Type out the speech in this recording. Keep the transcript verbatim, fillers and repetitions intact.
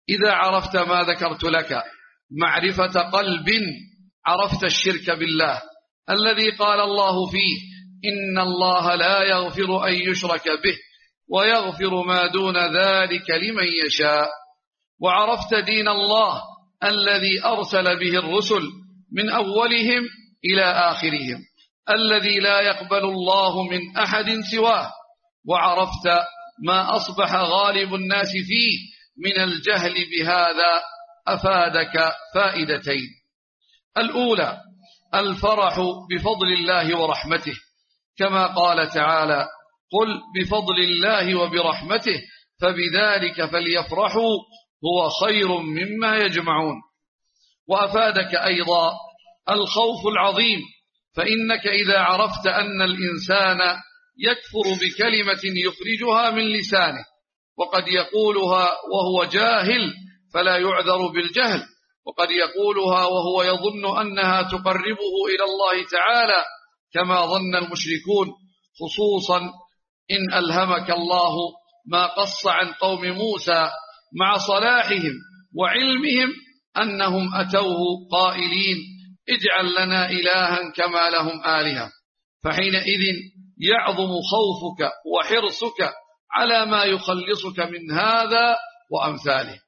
إذا عرفت ما ذكرت لك معرفة قلب عرفت الشرك بالله الذي قال الله فيه: إن الله لا يغفر أن يشرك به ويغفر ما دون ذلك لمن يشاء. وعرفت دين الله الذي أرسل به الرسل من أولهم إلى آخرهم، الذي لا يقبل الله من أحد سواه. وعرفت ما أصبح غالب الناس فيه من الجهل بهذا، أفادك فائدتين: الأولى الفرح بفضل الله ورحمته، كما قال تعالى: قل بفضل الله وبرحمته فبذلك فليفرحوا هو خير مما يجمعون. وأفادك أيضا الخوف العظيم، فإنك إذا عرفت أن الإنسان يكفر بكلمة يخرجها من لسانه وقد يقولها وهو جاهل فلا يعذر بالجهل، وقد يقولها وهو يظن أنها تقربه إلى الله تعالى كما ظن المشركون، خصوصا إن ألهمك الله ما قص عن قوم موسى مع صلاحهم وعلمهم أنهم أتوه قائلين: اجعل لنا إلها كما لهم آلهة. فحينئذ يعظم خوفك وحرصك على ما يخلصك من هذا وأمثاله.